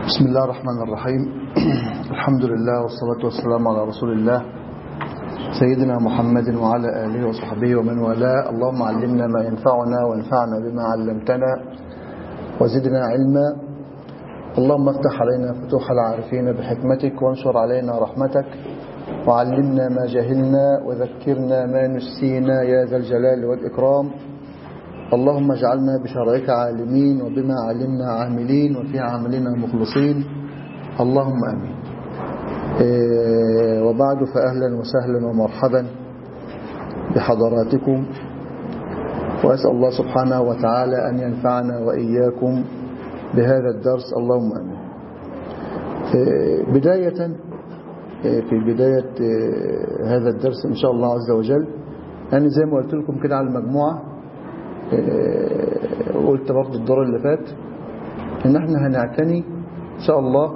بسم الله الرحمن الرحيم. الحمد لله والصلاة والسلام على رسول الله سيدنا محمد وعلى آله وصحبه ومن والاه. اللهم علمنا ما ينفعنا وانفعنا بما علمتنا وزدنا علما. اللهم افتح علينا فتوح العارفين بحكمتك وانشر علينا رحمتك وعلمنا ما جهلنا وذكرنا ما نسينا يا ذا الجلال والإكرام. اللهم اجعلنا بشرعك عالمين وبما علمنا عاملين وفي عملنا مخلصين، اللهم آمين. وبعد، فأهلا وسهلا ومرحبا بحضراتكم، وأسأل الله سبحانه وتعالى أن ينفعنا وإياكم بهذا الدرس، اللهم آمين. في بداية هذا الدرس إن شاء الله عز وجل، أنا زي ما قلت لكم كده على المجموعة، وقلت برضه الدور اللي فات ان احنا هنعتني ان شاء الله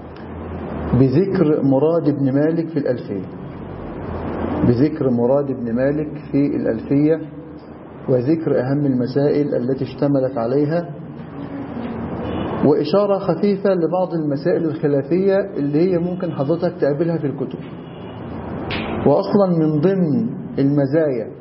بذكر مراد بن مالك في الألفية، بذكر مراد بن مالك في الألفية، وذكر أهم المسائل التي اشتملت عليها، وإشارة خفيفة لبعض المسائل الخلافية اللي هي ممكن حضرتك تقابلها في الكتب. وأصلا من ضمن المزايا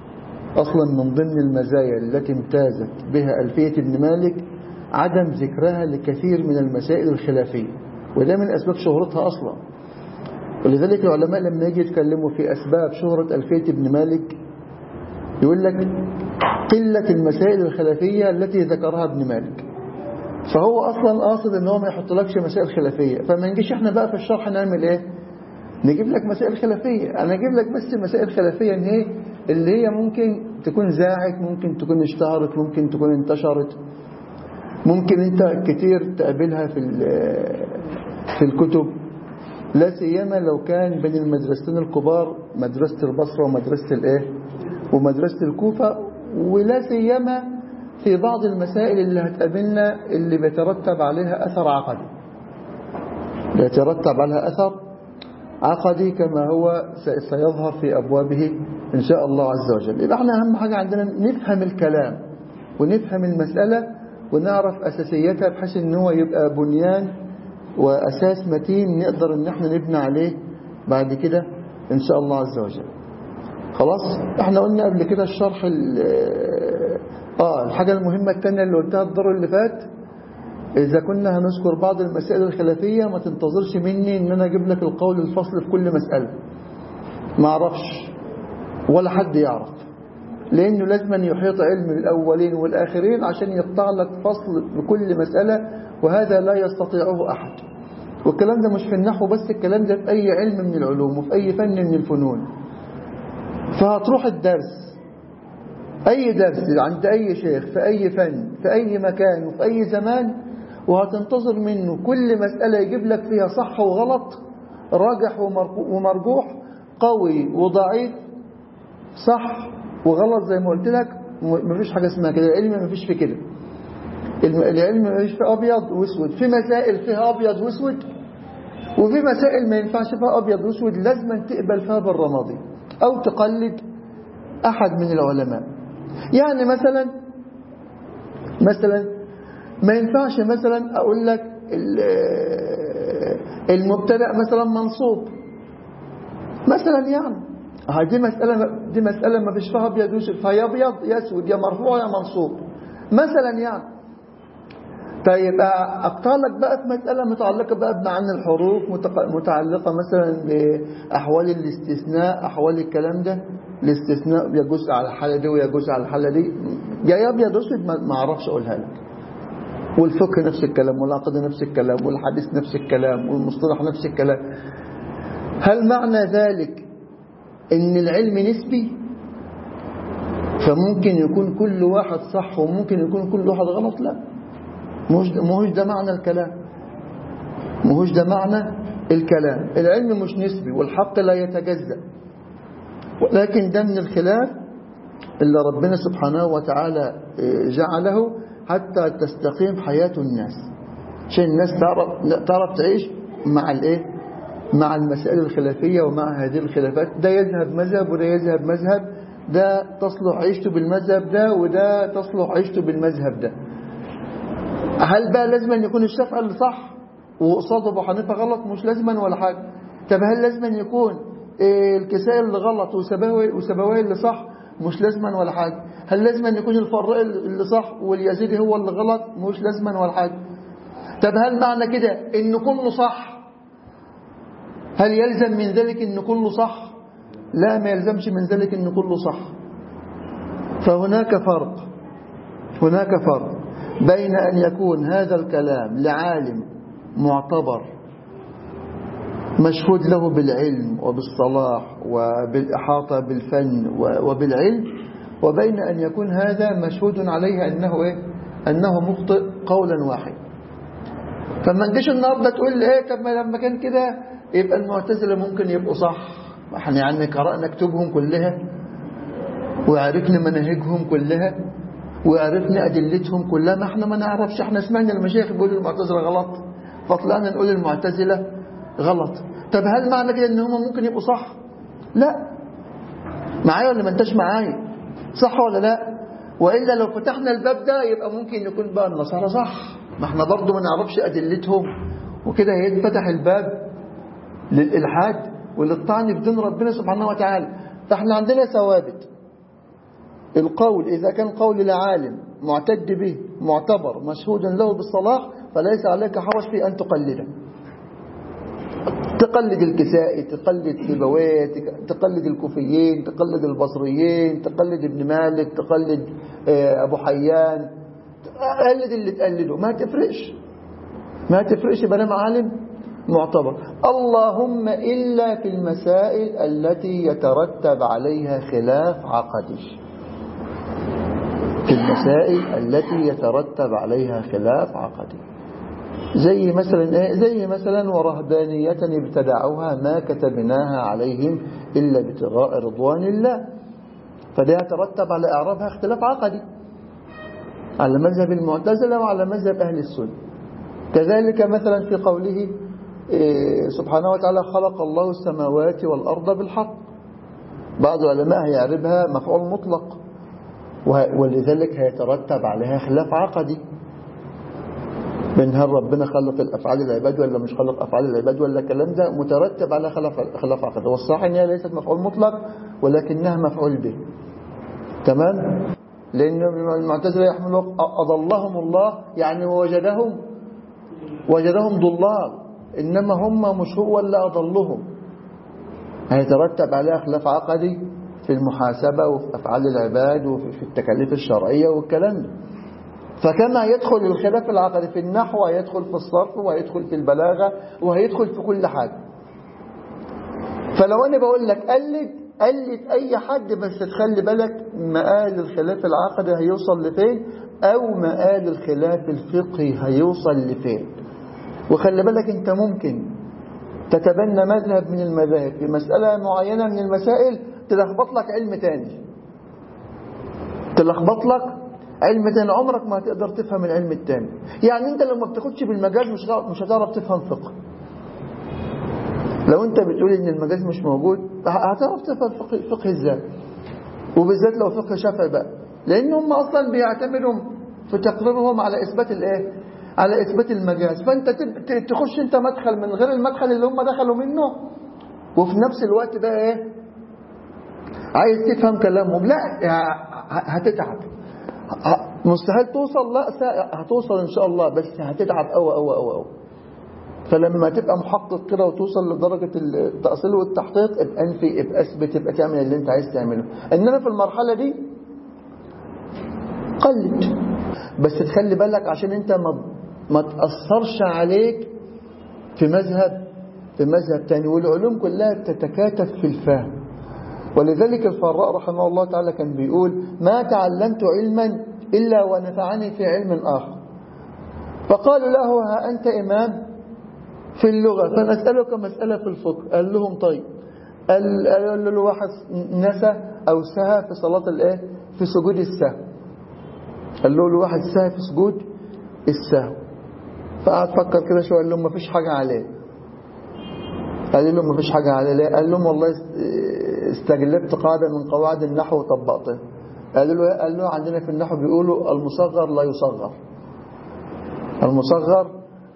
التي امتازت بها ألفية ابن مالك عدم ذكرها لكثير من المسائل الخلافية، وده من أسباب شهرتها أصلا. ولذلك العلماء لما يجي يتكلموا في أسباب شهرة ألفية ابن مالك يقول لك قلة المسائل الخلافية التي ذكرها ابن مالك. فهو أصلا قاصد ان هو ما يحطلكش مسائل خلافية، فما نجيش احنا بقى في الشرح نعمل ايه؟ نجيب لك مسائل خلافية. أنا أجيب لك بس مسائل خلافية إن هي اللي هي ممكن تكون زاعت، ممكن تكون اشتهرت، ممكن تكون انتشرت، ممكن أنت كتير تقابلها في الكتب، لا سيما لو كان بين المدرستين الكبار، مدرسة البصرة ومدرسة الكوفة، ولا سيما في بعض المسائل اللي هتقابلنا اللي بيترتب عليها أثر عقدي كما هو سيظهر في أبوابه إن شاء الله عز وجل. يبقى احنا أهم حاجة عندنا نفهم الكلام ونفهم المسألة ونعرف أساسياتها، بحيث إن هو يبقى بنيان وأساس متين نقدر إن احنا نبني عليه بعد كده إن شاء الله عز وجل. خلاص، احنا قلنا قبل كده الشرح الحاجة المهمة الثانية اللي قلتها الدور اللي فات، إذا كنا هنذكر بعض المسائل الخلافية ما تنتظرش مني إن أنا أجيب لك القول الفصل في كل مسألة، ما أعرفش ولا حد يعرف، لأنه لازم يحيط علم الأولين والآخرين عشان يقطع لك فصل بكل مسألة، وهذا لا يستطيعه أحد. والكلام ده مش في النحو بس، الكلام ده في أي علم من العلوم وفي أي فن من الفنون. فهتروح الدرس، أي درس عند أي شيخ في أي فن في أي مكان وفي أي زمان، وهتنتظر منه كل مسألة يجيب لك فيها صح وغلط، راجح ومرجوح، قوي وضعيف، صح وغلط. زي ما قلت لك مفيش حاجة اسمها كده، العلم مفيش في كده، العلم مفيش في أبيض واسود، في مسائل فيها أبيض واسود، وفي مسائل ما ينفعش فيها أبيض واسود، لازم تقبل فيها بالرمادي أو تقلد أحد من العلماء. يعني مثلا ما ينفعش مثلا أقول لك المبتدأ مثلا منصوب مثلا، يعني دي مسألة ما فيش فيها أبيض واسود، فهي أبيض يا أسود، يا مرفوع يا منصوب مثلا يعني. طيب أقطع لك بقى في مسألة متعلقة بقى بمعاني الحروف، متعلقة مثلا بأحوال الاستثناء، أحوال الكلام ده، الاستثناء يجوز على الحالة دي ويجوز على الحالة دي، يا أبيض واسود ما أعرفش أقولها لك. والفقه نفس الكلام، والعقد نفس الكلام، والحديث نفس الكلام، والمصطلح نفس الكلام. هل معنى ذلك ان العلم نسبي؟ فممكن يكون كل واحد صح وممكن يكون كل واحد غلط؟ لا، مهوش ده معنى الكلام. العلم مش نسبي والحق لا يتجزأ، ولكن ده من الخلاف اللي ربنا سبحانه وتعالى جعله حتى تستقيم حياة الناس، عشان الناس تعرف تعيش مع المسائل الخلافية ومع هذه الخلافات. ده يذهب مذهب وده يذهب مذهب، ده تصلح عيشته بالمذهب ده وده تصلح عيشته بالمذهب ده. هل بقى لازم أن يكون الشافعي اللي صح وقصاد أبو حنيفة غلط مش لازما ولا حاجة. طب هل لازما يكون الكسائي اللي غلط وسبويه اللي صح؟ مش لازما ولا حاجة. هل لازما يكون الفراء اللي صح واليزيدي هو اللي غلط؟ مش لازما ولا حاجة. طب هل معنى كده إن كله صح؟ هل يلزم من ذلك إن كله صح؟ لا، ما يلزمش من ذلك إن كله صح. فهناك فرق بين أن يكون هذا الكلام لعالم معتبر مشهود له بالعلم وبالصلاح وبالإحاطة بالفن وبالعلم، وبين أن يكون هذا مشهود عليه أنه مخطئ قولا واحد. فما نجيش النهارده تقول لي طب ما لما كان كده يبقى المعتزلة ممكن يبقوا صح. احنا يعني قرأنا كتبهم كلها وعرفنا مناهجهم كلها وعرفنا أدلتهم كلها. ما احنا ما نعرفش، احنا سمعنا المشايخ بيقولوا المعتزلة غلط فطلعنا نقول المعتزلة غلط. طب هل معنى كده ان هم ممكن يبقوا صح؟ لا. معايا ولا ما انتش معايا؟ صح ولا لا؟ وإلا لو فتحنا الباب ده يبقى ممكن يكون بقى النصارى صح، ما احنا برضو ما نعرفش أدلتهم، وكده يتفتح الباب للإلحاد وللطعن في دين ربنا سبحانه وتعالى. فاحنا عندنا ثوابت. القول إذا كان قول لعالم معتد به معتبر مشهود له بالصلاح فليس عليك حرج في أن تقلده. تقلد الكسائي، تقلد سيبويه، تقلد الكوفيين، تقلد البصريين، تقلد ابن مالك، تقلد أبو حيان، تقلد اللي تقلده، ما تفرقش بنام عالم معتبر. اللهم إلا في المسائل التي يترتب عليها خلاف عقدي. في المسائل التي يترتب عليها خلاف عقدي زي مثلا ورهبانية ابتدعوها ما كتبناها عليهم إلا ابتغاء رضوان الله، فده يترتب على إعرابها اختلاف عقدي على مذهب المعتزلة وعلى مذهب أهل السنة. كذلك مثلا في قوله سبحانه وتعالى خلق الله السماوات والأرض بالحق، بعض العلماء يعربها مفعول مطلق، ولذلك هيترتب عليها خلاف عقدي من هل ربنا خلق الأفعال العباد ولا مش خلق أفعال العباد، ولا الكلام ده مترتب على خلاف عقدي. والصحيح ان هي ليست مفعول مطلق ولكنها مفعول به. تمام؟ لأن المعتزلة يحملوا أضلهم الله يعني وجدهم ضلال، إنما هم مش هو اللي أضلهم. هيترتب عليها خلاف عقدي في المحاسبة وفي أفعال العباد وفي التكاليف الشرعية والكلام ده. فكما يدخل الخلاف العقدي في النحو هيدخل في الصرف وهيدخل في البلاغة وهيدخل في كل حاجة. فلو أنا بقول لك قلد أي حد، بس تخلي بالك مآل الخلاف العقدي هيوصل لفين أو مآل الخلاف الفقهي هيوصل لفين. وخلي بالك أنت ممكن تتبنى مذهب من المذاهب في مسألة معينة من المسائل تلخبط لك علم تاني، عمرك ما هتقدر تفهم العلم التاني. يعني انت لو ما بتاخدش بالمجاز مش هتعرف تفهم فقه. لو انت بتقول ان المجاز مش موجود هتعرف تفهم فقه ازاي؟ وبالذات لو فقه شافعي بقى، لان هم اصلا بيعتمدوا في تقريرهم على اثبات على اثبات المجاز. فانت تخش انت مدخل من غير المدخل اللي هم دخلوا منه، وفي نفس الوقت بقى عايز تفهم كلامهم. لا، هتتعب، مستحيل توصل. لا، هتوصل ان شاء الله، بس هتتعب قوي. فلما تبقى محقق كده وتوصل لدرجة التأصيل والتحقيق ابقى اثبت، ابقى تعمل اللي انت عايز تعمله. انما في المرحلة دي قلد، بس تخلي بالك عشان انت ما تأثرش عليك في مذهب تاني. والعلوم كلها تتكاتف في الفهم. ولذلك الفراء رحمه الله تعالى كان بيقول ما تعلمت علما إلا ونفعني في علم آخر. فقالوا له ها أنت إمام في اللغة فنسألك مسألة في الفقه. قال لهم طيب. قال له واحد نسى أو سهى في صلاة في سجود السهو. قال له واحد سهى في سجود السهو، فقعد فكر كده شوية. قال لهم ما فيش حاجة عليه. قال لهم ما فيش حاجة عليه ليه؟ قال لهم والله استجلبت قاعدة من قواعد النحو وطبقتها. قال له عندنا في النحو بيقولوا المصغر لا يصغر. المصغر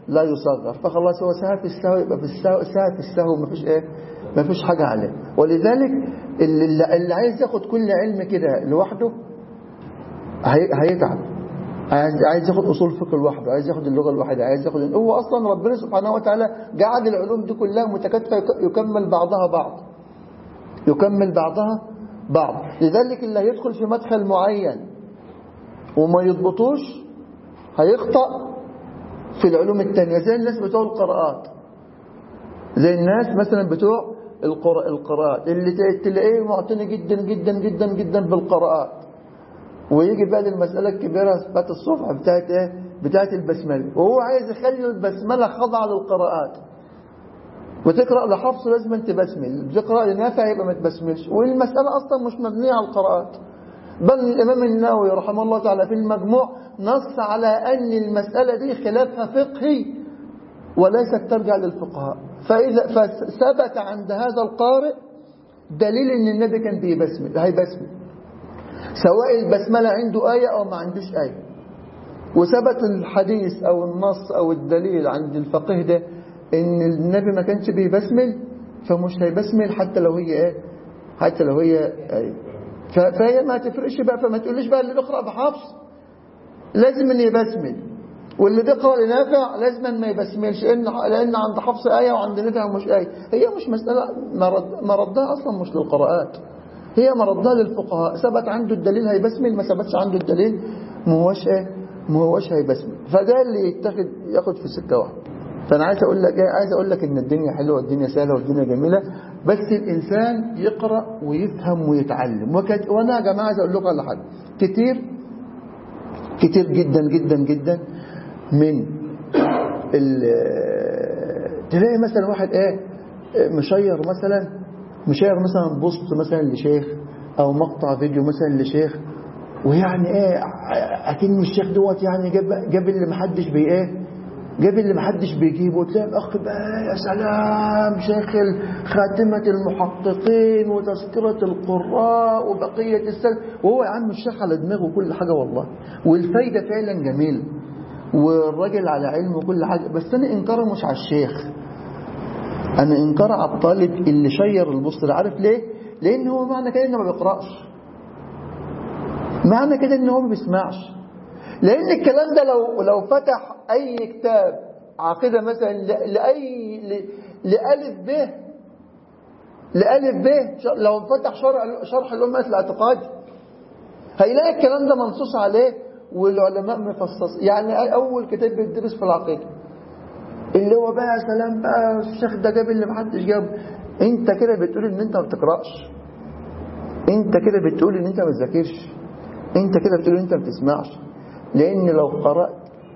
لا يصغر، فخلاص هو سهى في السهو، يبقى في السهو سهى في السهو، مفيش ايه، مفيش حاجة عليه. ولذلك اللي عايز ياخد كل علم كده لوحده هيتعب. عايز ياخد اصول فقه لوحده، عايز ياخد اللغة لوحدها، عايز ياخد، هو اصلا ربنا سبحانه وتعالى جعل العلوم دي كلها متكاتفة يكمل بعضها بعض، يكمل بعضها بعض. لذلك اللي هيدخل في مدخل معين وما يضبطوش هيخطأ في العلوم التانية، زي الناس بتوع القراءات، زي الناس مثلا بتوع القراءات اللي تلاقيه معتني جدا جدا جدا جدا بالقراءات، ويجي بقى للمسألة الكبيرة بتاعت الصفحة بتاعت ايه، بتاعت البسملة، وهو عايز يخلي البسملة خاضعة للقراءات. وتقرأ لحفص لازم انت بسمل، بتقرأ لنافع يبقى ما تبسملش، والمسألة أصلا مش مبنية على القراءات. بل الإمام النووي رحمه الله تعالى في المجموع نص على أن المسألة دي خلافها فقهي وليست ترجع للفقهاء. فإذا فثبت عند هذا القارئ دليل أن النبي كان هيبسمل، سواء البسملة عنده آية أو ما عندوش آية. وثبت الحديث أو النص أو الدليل عند الفقيه ده ان النبي ما كانش بيبسمل، فمش هيبسمل حتى لو هي ايه، حتى لو هي ايه. فهي ما تفرقش بقى. فما تقوليش بقى اللي بيقرأ بحفص لازم ان يبسمل، واللي بيقرأ لنافع لازم ما يبسملش، لان عند حفص آية وعند نافع مش آية. هي مش مسألة مردها اصلا مش للقراءات، هي مردها للفقهاء. ثبت عنده الدليل هيبسمل، ما ثبتش عنده الدليل ما هوش هيبسمل. فده اللي ياخد في سكة واحدة. فأنا عايز أقول لك إن الدنيا حلوة والدنيا سهلة والدنيا جميلة، بس الإنسان يقرأ ويفهم ويتعلم. وأنا يا جماعة عايز أقول لكم على حاجة، كتير جدا جدا جدا من تلاقي مثلا واحد مشير مثلا بوست مثلا لشيخ أو مقطع فيديو مثلا لشيخ، ويعني أكن الشيخ دوت يعني جاب اللي محدش جاب اللي محدش بيجيبه. وتلاقي الأخ بقى يا سلام شيخ خاتمة المحققين وتذكرة القراء وبقية السلف، وهو يا عم الشيخ على دماغه كل حاجة والله، والفايدة فعلا جميل والراجل على علم وكل حاجة. بس أنا إنكار مش على الشيخ، أنا إنكار على الطالب اللي شير البوست ده. عارف ليه؟ لأن هو معنى كده إنه ما بيقرأش، معنى كده إنه هو ما بيسمعش. لأن الكلام ده لو فتح أي كتاب عقيدة مثلا لألف ب لو فتح شرح الأمة الاعتقاد هيلاقي الكلام ده منصوص عليه والعلماء مفصص. يعني أول كتاب بيدرس في العقيدة اللي هو بقى يا سلام بقى الشيخ ده جاب اللي محدش جابه. انت كده بتقول ان انت ما بتقرأش، انت كده بتقول ان انت ما بتذاكرش، انت كده بتقول ان انت ما بتسمعش. لأن لو قرأت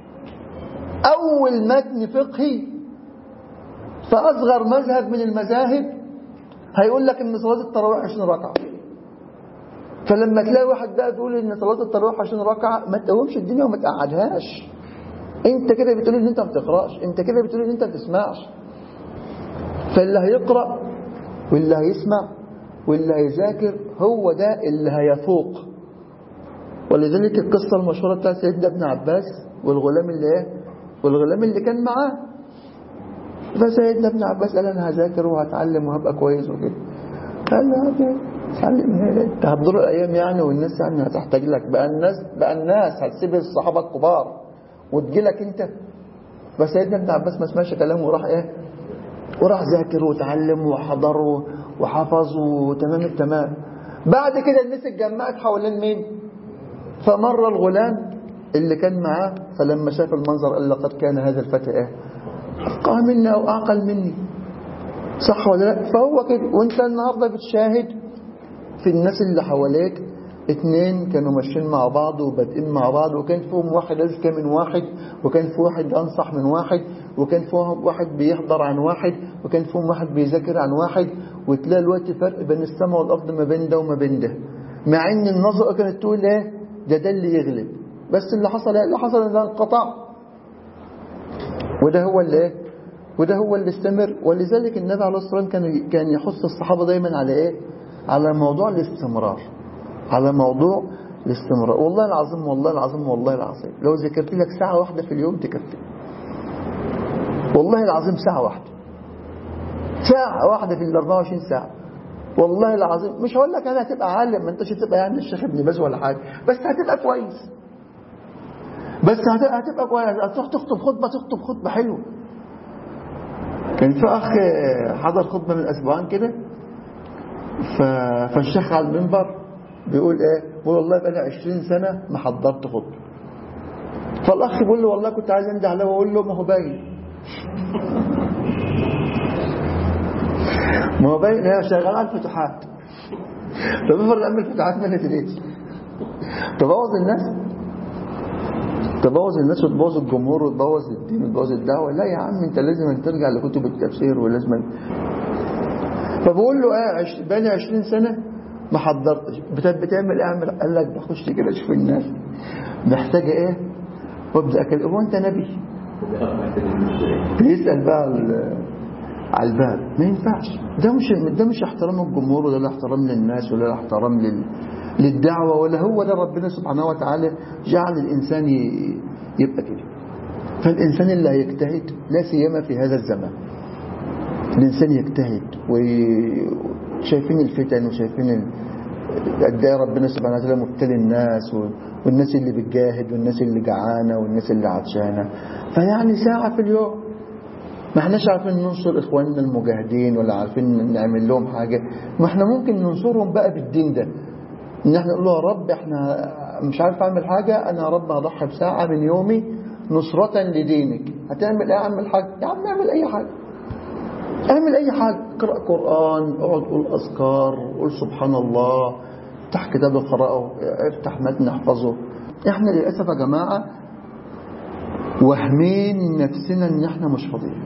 أول متن فقهي فأصغر مذهب من المذاهب هيقول لك إن صلاة التراويح 20 ركعة. فلما تلاقي واحد بقى تقول إن صلاة التراويح 20 ركعة ما تقومش الدنيا وما تقعدهاش. أنت كده بتقول إن أنت ما بتقرأش، أنت كده بتقول إن أنت ما بتسمعش. فاللي هيقرأ واللي هيسمع واللي هيذاكر هو ده اللي هيفوق. ولذلك القصة المشهورة بتاعت سيدنا ابن عباس والغلام اللي كان معاه. فسيدنا ابن عباس قال أنا هذاكر وهتعلم وهبقى كويس وكده. قال له هتعلم ايه؟ انت هتضر الأيام يعني، والناس يعني هتحتاج لك بقى الناس هتسيب الصحابة الكبار وتجي لك انت. فسيدنا ابن عباس ما سمعش كلامه وراح ذاكر وتعلم وحضر وحفظ وتمام التمام. بعد كده الناس اتجمعت حوالين مين؟ فمر الغلام اللي كان معاه، فلما شاف المنظر قال لقد كان هذا الفتى أفقه مني أو أعقل مني. صح ولا لا؟ فهو كده. وانت النهاردة بتشاهد في الناس اللي حواليك 2 كانوا ماشيين مع بعض وبادئين مع بعض، وكان فيهم واحد أذكى من واحد، وكان في واحد أنصح من واحد، وكان فيهم واحد بيحضر عن واحد، وكان فيهم واحد بيذاكر عن واحد. وتلاقي الوقت فرق بين السماء والأرض ما بين ده وما بين ده، مع ان النظرة كانت تقول ده اللي يغلب. بس اللي حصل ان انقطع. وده هو اللي استمر. ولذلك النبي عليه الصلاة والسلام كان يحث الصحابة دايما على على موضوع الاستمرار، والله العظيم لو ذكرت لك ساعة واحدة في اليوم تكفي. والله العظيم ساعة واحدة، ساعة واحدة في ال 24 ساعة، والله العظيم. مش هقول لك أنا هتبقى عالم، ما أنتش هتبقى يعني الشيخ ابن باز ولا حاجة، بس هتبقى كويس، بس هتبقى كويس. هتروح تخطب خطبة حلوة. كان في أخ حضر خطبة من أسبوعين كده، فالشيخ على المنبر بيقول إيه؟ بيقول والله بقى لي 20 سنة ما حضرت خطبة. فالأخ بيقول له والله كنت عايز أنده عليه وأقول له ما هو باين، ما هو باين هي شغال على الفتوحات. طب افرض أعمل الفتوحات ما نتريتش، تبوظ الناس وتبوظ الجمهور وتبوظ الدين وتبوظ الدعوة. لا يا عم، انت لازم ترجع لكتب التفسير ولازم. فبقول له بقالي 20 سنة ما حضرتش. بتعمل ايه؟ قال لك بخش كده اشوف الناس محتاجة ايه وابدا اكلم. هو انت نبي؟ بيسأل بقى على الباب. ما ينفعش، ده مش احترام الجمهور، ولا احترام للناس، ولا احترام للدعوة، ولا هو ده ربنا سبحانه وتعالى جعل الإنسان يبقى كده. فالإنسان اللي هيجتهد لا سيما في هذا الزمان، الإنسان يجتهد، وشايفين الفتن وشايفين قد ايه ربنا سبحانه وتعالى مبتلي الناس، والناس اللي بتجاهد والناس اللي جعانة والناس اللي عطشانة. فيعني ساعة في اليوم ما احناش عارفين ننصر إخواننا المجاهدين، ولا عارفين نعمل لهم حاجة. ما احنا ممكن ننصرهم بقى بالدين ده، ان احنا نقول له يا رب احنا مش عارف اعمل حاجة، انا يا رب هضحي بساعة من يومي نصرة لدينك. هتعمل ايه يا عم الحاج؟ يا عم اعمل اي حاجة، اعمل اي حاجة. اقرأ قرآن، اقعد قول اذكار، قول سبحان الله، افتح كتاب اقرأه، افتح متن احفظه. احنا للأسف يا جماعة وهمين نفسنا ان احنا مش فاضيين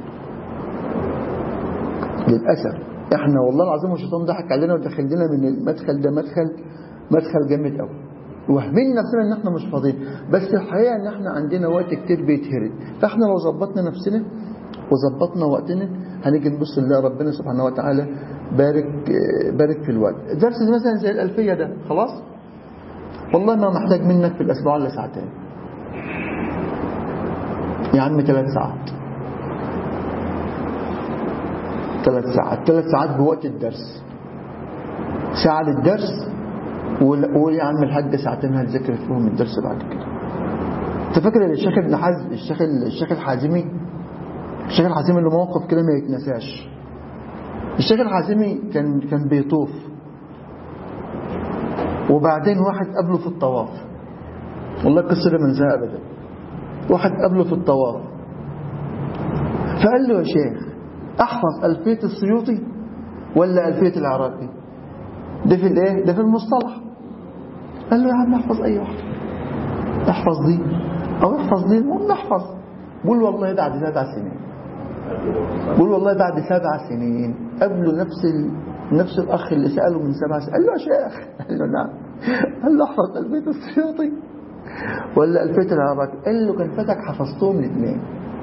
للأسف. احنا والله العظيم الشيطان ضحك علينا ودخل لنا من المدخل ده مدخل جامد قوي. وهمين نفسنا ان احنا مش فاضيين، بس الحقيقه ان اححنا عندنا وقت كتير بيتهرد. فاحنا لو ظبطنا نفسنا وظبطنا وقتنا هنيجي نبص نلاقي ربنا سبحانه وتعالى بارك في الوقت. درس مثلا زي الألفية ده خلاص والله ما محتاج منك في الأسبوع الا ساعتين يا عم، 3 ساعات 3 ساعات بوقت الدرس، ساعة للدرس، وقول يا عم الحاج ساعتين هتذاكر فيهم الدرس بعد كده. انت فاكر الشيخ ابن حزم الشيخ الحازمي له موقف كده ما يتنساش. الشيخ الحازمي كان بيطوف، وبعدين واحد قابله في الطواف، والله القصة دي ما انساها ابدا. واحد قابله في الطواف فقال له يا شيخ احفظ ألفية السيوطي ولا ألفية العراقي؟ ده في الايه؟ ده في المصطلح. قال له يا عم احفظ اي واحد، احفظ دي او احفظ دي، المهم احفظ. بقول والله بعد 7 سنين، بقول والله بعد 7 سنين قبله نفس الاخ اللي سأله من 7 سنين. قال له يا شيخ، قال له نعم. قال له احفظ ألفية السيوطي ولا ألفية العراقي؟ قال له كان فاتك حفظتهم الاثنين.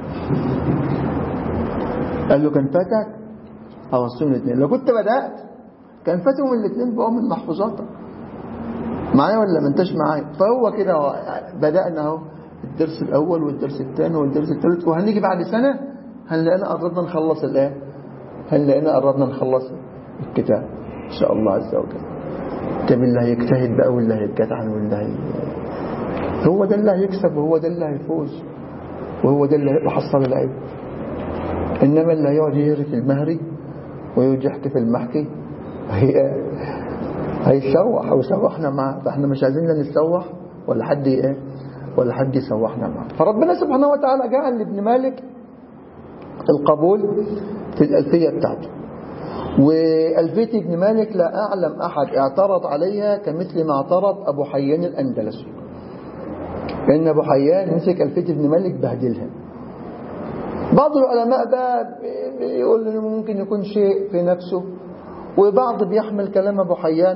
قال له كان فاتك حفظتهم الاثنين، لو كنت بدأت كان فاتهم الاثنين بقوا من محفوظاتك. معايا ولا ما انتش معايا؟ فهو كده بدأنا اهو الدرس الأول والدرس الثاني والدرس الثالث، وهنيجي بعد سنة هنلاقينا قربنا نخلص الايه؟ هنلاقينا قربنا نخلص الكتاب إن شاء الله عز وجل. طب اللي هيجتهد بقى واللي هيتجدعن واللي هو ده اللي هيكسب، وهو ده اللي هيفوز، وهو ده اللي هيبقى حصل العيب. إنما اللي هيقعد يهري في المهري ويقعد يحكي في المحكي هيسوح ويسوحنا معه. فاحنا مش عايزين نسوح ولا حد يسوحنا معه. فربنا سبحانه وتعالى جعل لابن مالك القبول في الألفية بتاعته. وألفية ابن مالك لا أعلم أحد اعترض عليها كمثل ما اعترض أبو حيان الأندلسي، لأن أبو حيان مسك ألفية ابن مالك بهدلها. بعض العلماء بقى بيقول إنه ممكن يكون شيء في نفسه، وبعض بيحمل كلام أبو حيان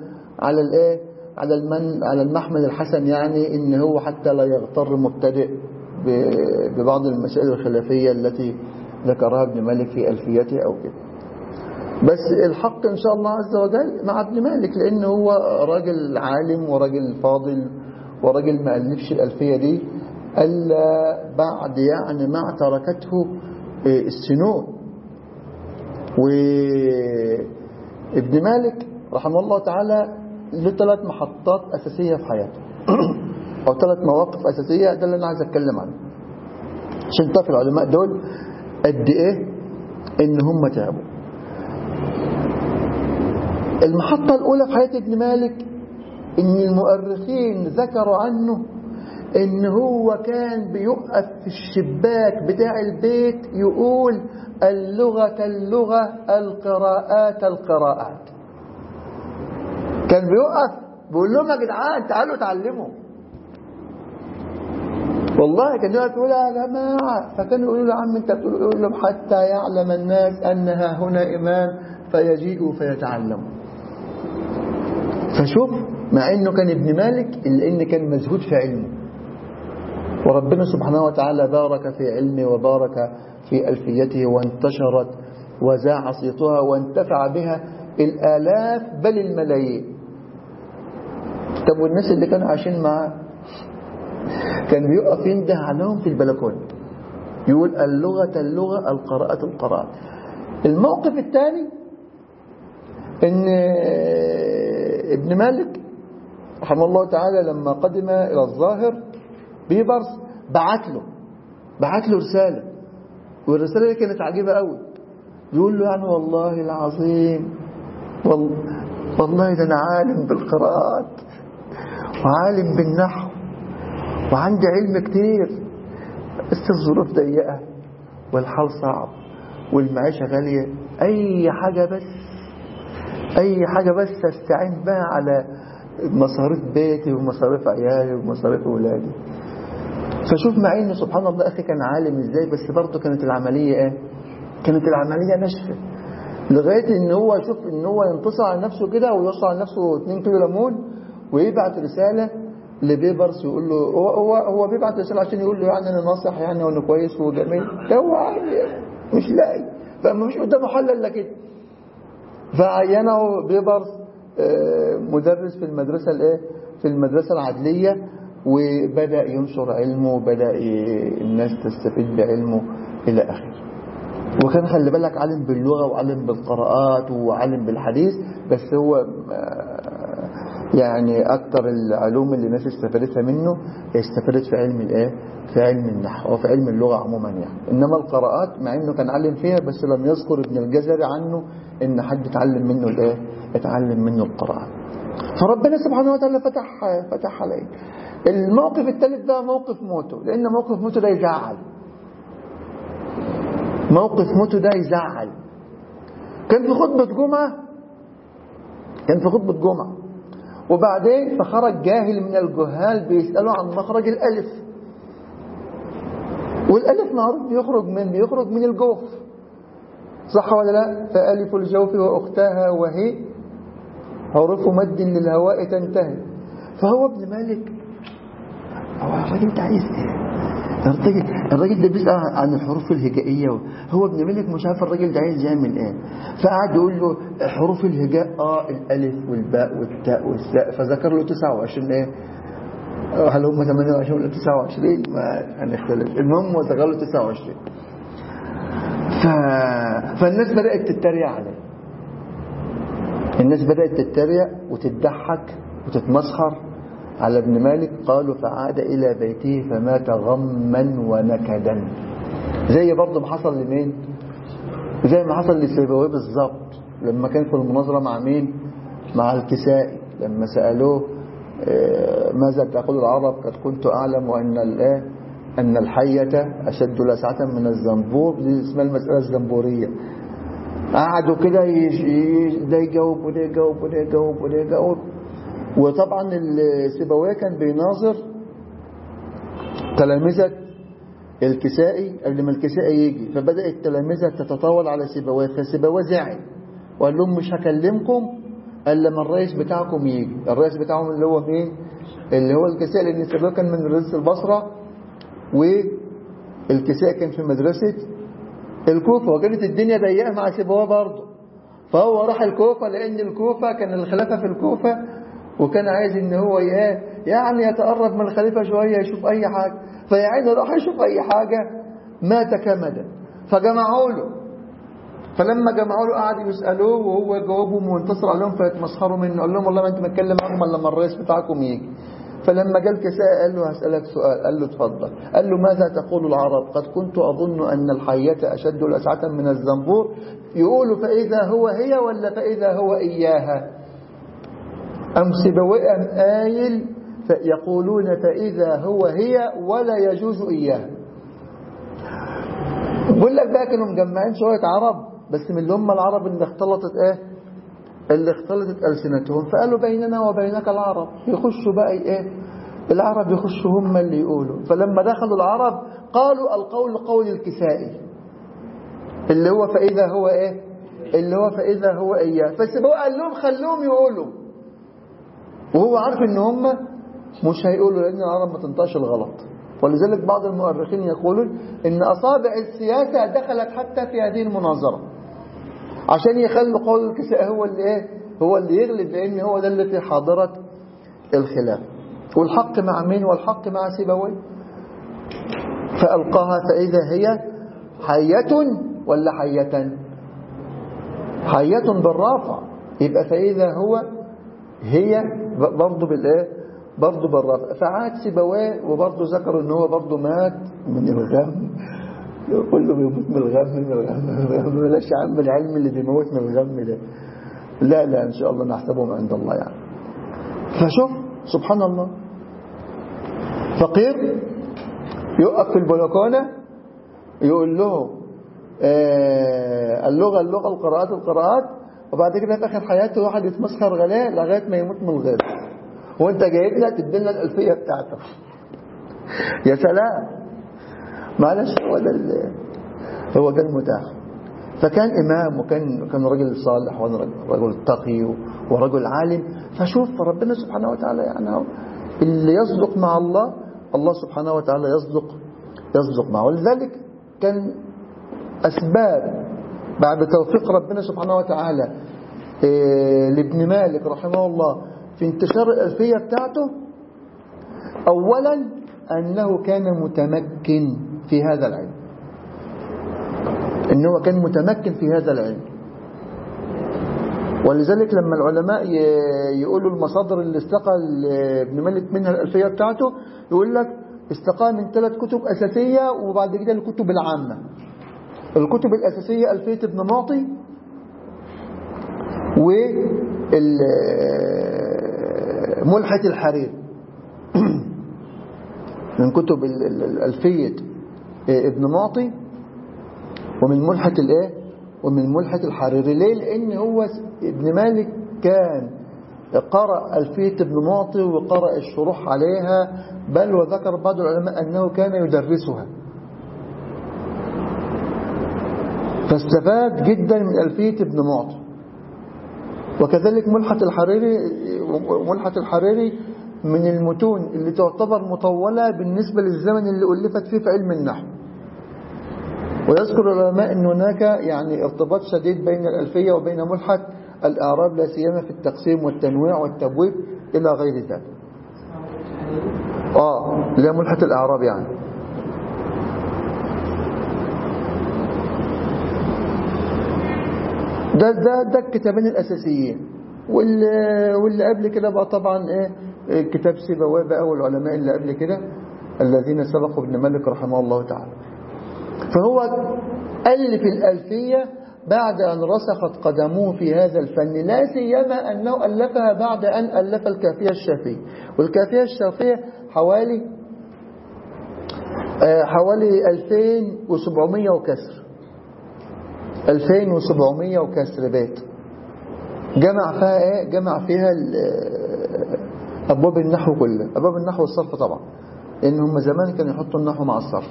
على المحمل الحسن، يعني إن هو حتى لا يغتر مبتدئ ببعض المسائل الخلافية التي ذكرها ابن مالك في ألفيته أو كده. بس الحق إن شاء الله عز وجل مع ابن مالك، لأنه هو راجل عالم وراجل فاضل وراجل ما ألفش الألفية دي إلا بعد يعني ما تركته السنون. وابن مالك رحمه الله تعالى له 3 محطات أساسية في حياته أو 3 مواقف أساسية، ده اللي أنا عايز أتكلم عنه عشان تعرف العلماء دول قد إيه إن هم تعبوا. المحطة الأولى في حياة ابن مالك إن المؤرخين ذكروا عنه إن هو كان بيقف في الشباك بتاع البيت يقول اللغة اللغة، القراءات القراءات. كان بيقف بيقول لهم يا جدعان تعالوا اتعلموا، والله كان يقف يقول يا جماعة، فكانوا يقولوا له يا عم انت بتقول، يقول لهم حتى يعلم الناس أنها هنا إمام فيجيئوا فيتعلموا. فشوف مع انه كان ابن مالك الا ان كان مزهود في علمه، وربنا سبحانه وتعالى بارك في علمه وبارك في ألفيته، وانتشرت وزاع صيتها وانتفع بها الآلاف بل الملايين. طب والناس اللي كانوا عايشين معاه كان بيقف ينده عليهم في البلكون يقول اللغة اللغة، القراءة القراءة. الموقف الثاني ان ابن مالك رحمه الله تعالى لما قدم إلى الظاهر بيبرس بعت له رسالة، والرسالة دي كانت عجيبة قوي. يقول له يعني والله العظيم والله ده أنا عالم بالقراءات وعالم بالنحو وعندي علم كتير، بس الظروف ضيقة والحال صعب والمعيشة غالية، أي حاجة بس استعين بها على مصاريف بيتي ومصاريف عيالي ومصاريف أولادي. فشوف مع إنه سبحان الله أخي كان عالم إزاي، بس برضه كانت العملية إيه؟ كانت العملية نشفة، لغاية إن هو يشوف إن هو ينتصر على نفسه كده ويوصل على نفسه 2 كيلو ليمون ويبعت رسالة لبيبرس يقول له هو بيبعت رسالة عشان يقول له يعني أنا ناصح يعني وأنا كويس وجميل، هو مش لاقي، فما مش قدامه حل إلا كده. فعينه بيبرس مدرس في المدرسة في المدرسة العدلية، وبدأ ينشر علمه وبدأ الناس تستفيد بعلمه إلى آخره. وكان خلي بالك عالم باللغة وعالم بالقراءات وعالم بالحديث، بس هو يعني أكتر العلوم اللي الناس استفادتها منه استفادت في علم في علم النحو وفي علم اللغة عموما يعني. إنما القراءات مع إنه كان علم فيها بس لم يذكر ابن الجزري عنه إن حد اتعلم منه اتعلم منه القراءات. فربنا سبحانه وتعالى فتح عليه. الموقف الثالث ده موقف موته، لأن موقف موته ده يزعل. موقف موته ده يزعل. كان في خطبة جمعة وبعدين فخرج جاهل من الجهال بيسألوا عن مخرج الألف، والألف معروف بيخرج من الجوف، صح ولا لا؟ فألف الجوف وأختها وهي حروف مد للهواء تنتهي. فهو ابن مالك هو الراجل ده عايز ايه؟ الراجل ده بيسأل عن الحروف الهجائية، هو ابن مالك مش عارف الراجل ده عايز يعمل ايه. فقعد يقول له حروف الهجاء الألف والباء والتاء والثاء، فذكر له 29 هل هم 28 ولا 29 ما هنختلف، المهم هو ذكر له 29. فالناس بدأت تتريق عليه، الناس بدأت تتريق وتضحك وتتمسخر على ابن مالك. قالوا فعاد إلى بيته فمات غما ونكدا، زي برضه ما حصل لمين؟ زي ما حصل لسيبويه بالظبط لما كان في المناظرة مع مين؟ مع الكسائي، لما سألوه ماذا تقول العرب؟ قد كنت أعلم أن الحية أشد لسعة من الزنبور، دي اسمها المسألة الزنبورية. قعدوا كده ده يجاوب وده يجاوب وده يجاوب وده يجاوب. وطبعا السيبويه كان بيناظر تلامذة الكسائي قبل ما الكسائي يجي، فبدأت التلامذة تتطاول على سيبويه، فسيبويه زعل وقال لهم مش هكلمكم الا لما الرئيس بتاعكم يجي. الرئيس بتاعهم اللي هو مين؟ اللي هو الكسائي، لان سيبويه كان من مدرسة البصرة والكسائي كان في مدرسة الكوفة، وكانت الدنيا ضيقة مع سيبويه برضه. فهو راح الكوفة لان الكوفة كان الخلافة في الكوفة، وكان عايز ان هو يعني يتقرب من الخليفة شوية يشوف اي حاجة، فيعني راح يشوف اي حاجة مات كمدا. فجمعوا له. فلما جمعوا له قعدوا يسألوه وهو يجاوبهم وينتصر عليهم فيتمسخروا منه. قال لهم والله ما انت متكلم معاكم الا لما الرئيس بتاعكم يجي. فلما جاء الكسائي قال له هسألك سؤال. قال له اتفضل. قال له ماذا تقول العرب؟ قد كنت أظن أن الحية أشد لسعة من الزنبور. يقولوا فإذا هو هي ولا فإذا هو إياها؟ أم سيبويه أم آيل يقولون فإذا هو هي ولا يجوز إياها. بقول لك بقى كانوا مجمعين شوية عرب بس من اللي هم العرب اللي اختلطت اللي اختلطت ألسنتهم. فقالوا بيننا وبينك العرب. يخشوا بقى العرب يخشوا هم اللي يقولوا. فلما دخلوا العرب قالوا القول قول الكسائي اللي هو فإذا هو اللي هو فإذا هو إياه. فسيبوه قال لهم خلوهم يقولوا، وهو عارف ان هم مش هيقولوا لأن العرب ما تنطقش الغلط. ولذلك بعض المؤرخين يقولون ان أصابع السياسة دخلت حتى في هذه المناظرة عشان يخلوا قول الكسائي هو اللي يغلب، لأن هو ده اللي في حاضرة الخلاف. والحق مع مين؟ والحق مع سيبويه. فألقاها فإذا هي حية ولا حية؟ حية بالرافع، يبقى فإذا هو هي برضه برضه بالرافع. فعاد سيبويه وبرضه ذكروا ان هو برضه مات من الغم. كله بيموت من الغم. بلاش يا عم العلم اللي بيموت من الغم ده. لا ان شاء الله نحسبهم عند الله يعني. فشوف سبحان الله، فقير يقف في البلكونه يقول له اللغه القراءات، وبعد كده في اخر حياته واحد يتمسخر غلاء لغايه ما يموت من الغيظ، وانت جايبنا تدينا الالفيه بتاعته. يا سلام، معلش هو ده المتاح. فكان إمام وكان رجل صالح ورجل تقي ورجل عالم. فشوف ربنا سبحانه وتعالى يعني اللي يصدق مع الله سبحانه وتعالى يصدق معه. ولذلك كان أسباب بعد توفيق ربنا سبحانه وتعالى لابن مالك رحمه الله في انتشار الألفية بتاعته، أولا أنه كان متمكن في هذا العلم، أنه كان متمكن في هذا العلم. ولذلك لما العلماء يقولوا المصادر اللي استقى ابن مالك منها الألفية بتاعته، يقول لك استقى من 3 كتب أساسية وبعد كده الكتب العامة. الكتب الأساسية ألفية ابن معطي وملحة الحرير من كتب ألفية ابن معطي ومن ملحة الحريري. ليه؟ لأن هو ابن مالك كان قرأ ألفية ابن معطي وقرأ الشروح عليها، بل وذكر بعض العلماء أنه كان يدرسها، فاستفاد جدا من ألفية ابن معطي. وكذلك ملحة الحريري من المتون اللي تعتبر مطولة بالنسبة للزمن اللي ألفت فيه في علم النحو. ويذكر العلماء أن هناك يعني ارتباط شديد بين الألفية وبين ملحة الأعراب، لا سيما في التقسيم والتنويع والتبويب إلى غير ذلك. لا ملحة الأعراب يعني. ده الكتابين الأساسيين. واللي قبل كده بقى طبعا كتاب سيبويه بقى والعلماء اللي قبل كده الذين سبقوا ابن مالك رحمه الله تعالى. فهو ألف الألفية بعد أن رسخت قدموه في هذا الفن، لا سيما أنه ألفها بعد أن ألف الكافية الشافية. والكافية الشافية حوالي 2700 وكسر، 2700 وكسر بيت. جمع فيها أبواب النحو كلها، أبواب النحو والصرف طبعا، لأن هم زمان كانوا يحطوا النحو مع الصرف.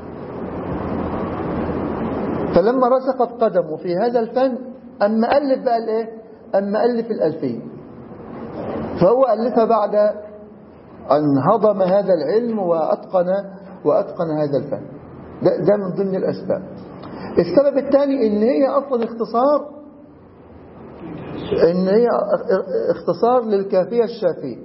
فلما رسخت قدمه في هذا الفن أما ألف بقى أما ألف الألفية. فهو ألفها بعد أن هضم هذا العلم وأتقن هذا الفن. ده من ضمن الأسباب. السبب الثاني إن هي أصلا اختصار للكافية الشافية،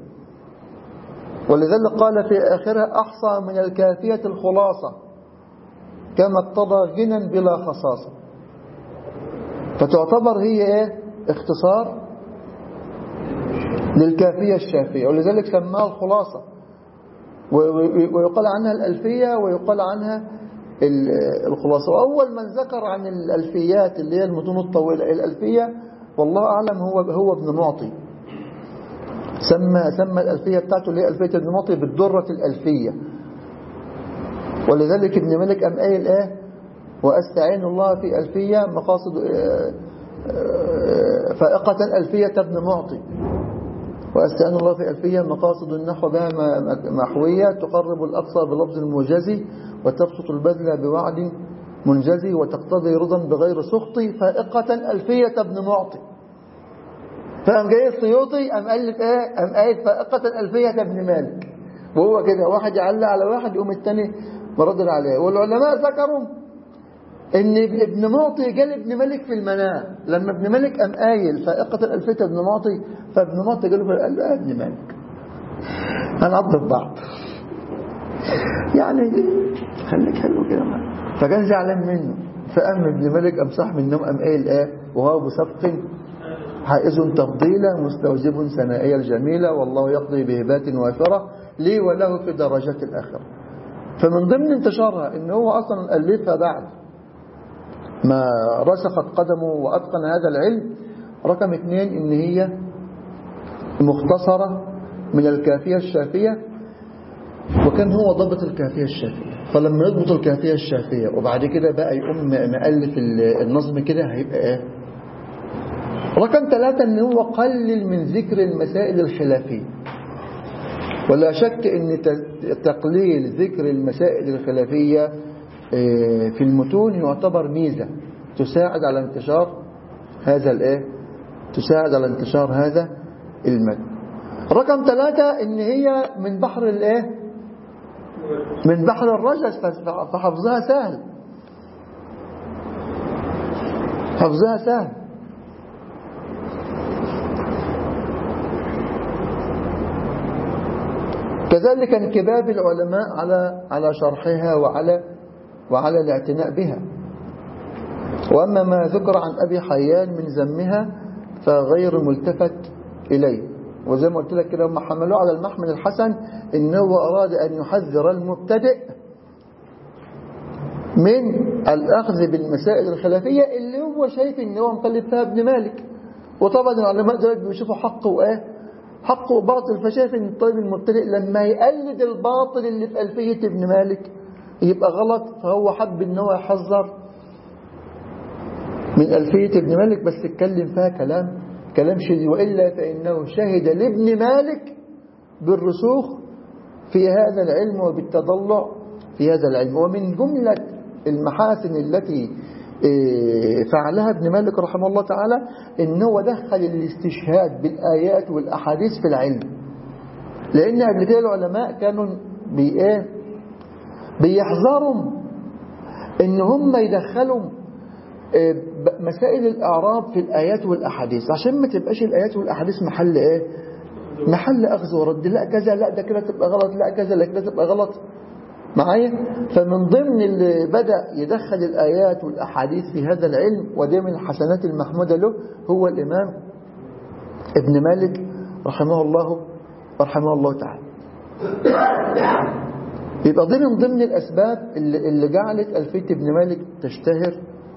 ولذلك قال في آخرها أحصى من الكافية الخلاصة. كما اقتضى غنى بلا خصاصة. فتعتبر هي ايه؟ اختصار للكافية الشافية، ولذلك سماها الخلاصة، ويقال عنها الألفية ويقال عنها الخلاصة. وأول من ذكر عن الألفيات اللي هي المتون الطويلة الألفية والله أعلم هو ابن معطي. سمى الألفية بتاعته اللي هي ألفية ابن معطي بالدرة الألفية. ولذلك ابن مالك قام قايل ايه؟ وأستعين الله في ألفية مقاصد فائقة ألفية ابن معطي، وأستعين الله في ألفية مقاصد النحو بها محوية تقرب الأقصى بلفظ الموجزي وتبسط البذل بوعد منجزي وتقتضي رضا بغير سخط فائقة ألفية ابن معطي. فقام جاي السيوطي قام قال لك ايه؟ قام قايل فائقة ألفية ابن مالك. وهو كده واحد يعلق على واحد يقوم الثاني مرد عليه. والعلماء ذكروا ان ابن معطي جال ابن مالك في المنام، لما ابن مالك قام قايل فائقة الألفية ابن معطي، فابن معطي قال له ابن مالك هنعض بعض يعني خليك حلو كده. فكان زعلان منه، فقام ابن مالك قام صاح من النوم قام قايل ايه؟ وهو بسبق حائز تفضيلا مستوجب ثنائية الجميلة والله يقضي بهبات وافرة لي وله في درجات الآخرة. فمن ضمن انتشارها ان هو اصلا ألفها بعد ما رسخت قدمه وأتقن هذا العلم. رقم 2 ان هي مختصرة من الكافية الشافية، وكان هو ضبط الكافية الشافية. فلما يضبط الكافية الشافية وبعد كده بقى يقوم مؤلف النظم كده هيبقى ايه؟ رقم 3 ان هو قلل من ذكر المسائل الخلافية. ولا شك ان تقليل ذكر المسائل الخلافية في المتون يعتبر ميزة تساعد على انتشار هذا الايه؟ تساعد على انتشار هذا المد. رقم 3 ان هي من بحر الايه؟ من بحر الرجس، فحفظها سهل. حفظها سهل. كذلك انكباب العلماء على شرحها وعلى الاعتناء بها. وأما ما ذكر عن أبي حيان من ذمها فغير ملتفت إليه. وزي ما قلت لك كده هم حملوه على المحمل الحسن إنه أراد أن يحذر المبتدئ من الأخذ بالمسائل الخلافية اللي هو شايف إن هو مقلد فيها ابن مالك. وطبعا العلماء دول بيشوفوا حق وإيه؟ حق وباطل. فشايف ان الطالب المبتدئ لما يقلد الباطل اللي في ألفية ابن مالك يبقى غلط، فهو حب ان هو يحذر من ألفية ابن مالك بس اتكلم فيها كلام شديد. وإلا فإنه شهد لابن مالك بالرسوخ في هذا العلم وبالتضلع في هذا العلم. ومن جملة المحاسن التي فعلها ابن مالك رحمه الله تعالى إن هو دخل الاستشهاد بالآيات والأحاديث في العلم. لأن قبل كده العلماء كانوا بيحذروا إن هم يدخلوا مسائل الإعراب في الآيات والأحاديث عشان ما تبقاش الآيات والأحاديث محل أخذ ورد. لا كذا، لا ده كده تبقى غلط، لا كذا، لا كده تبقى غلط معايا. فمن ضمن اللي بدأ يدخل الآيات والأحاديث في هذا العلم ودي من الحسنات المحمودة له هو الإمام ابن مالك رحمه الله تعالى. يبقى دي من ضمن الأسباب اللي جعلت ألفية ابن مالك تشتهر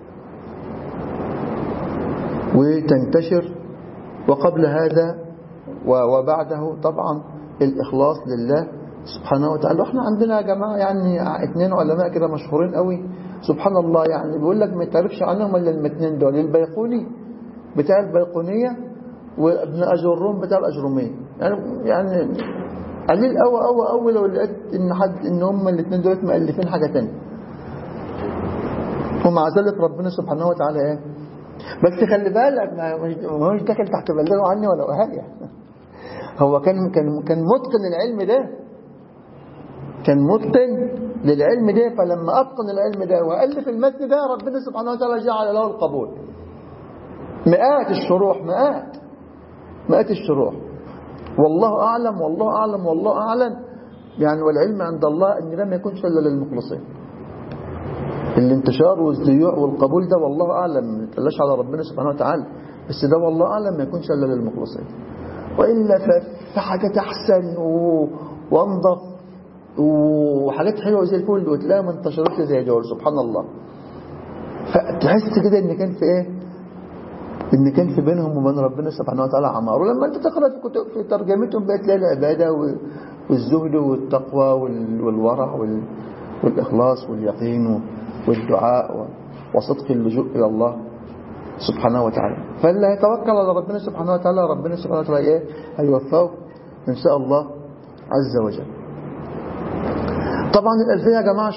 وتنتشر. وقبل هذا وبعده طبعا الإخلاص لله سبحانه وتعالى. واحنا عندنا يا جماعة يعني 2 علماء كده مشهورين قوي سبحان الله، يعني بيقول لك ما تعرفش عنهم الا الاثنين دول، البيقوني بتاع البيقونية وابن أجروم بتاع الأجرومية. يعني قليل قوي لو لقيت ان هم الاثنين دول مؤلفين حاجة تانية. ومع ذلك ربنا سبحانه وتعالى ايه؟ بس خلي بالك ما هوش داخل تحت بلغوا عني ولا أهالي. هو كان متقن العلم ده، كان متقن للعلم ده. فلما أتقن العلم ده وألف المتن ده ربنا سبحانه وتعالى جعل له القبول. مئات الشروح. والله أعلم يعني. والعلم عند الله أن لم يكن إلا للمخلصين. الانتشار والزيوع والقبول ده والله أعلم، ما نتقلاش على ربنا سبحانه وتعالى، بس ده والله أعلم ما يكونش إلا للمخلصين. وإلا في حاجات أحسن وأنظف وحاجات حلوة زي الفل وتلاقيها ما انتشرتش زي دول، سبحان الله. فتحس كده إن كان في إيه؟ إن كان في بينهم وبين ربنا سبحانه وتعالى عمار. ولما أنت تقرأ في كتب في ترجمتهم بقى تلاقي العبادة والزهد والتقوى والورع والإخلاص واليقين والدعاء وصدق اللجوء إلى الله سبحانه وتعالى. فاللي هيتوكل على ربنا سبحانه وتعالى ربنا سبحانه وتعالى إيه؟ هيوفقه إن شاء الله عز وجل. طبعا الألفية يا جماعة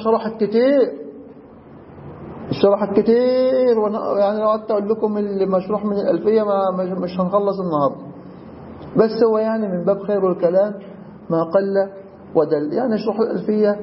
شرحت كتير يعني لو قعدت أقول لكم اللي مشروح من الألفية مش هنخلص النهاردة، بس هو يعني من باب خير الكلام ما قل ودل. يعني شرح الألفية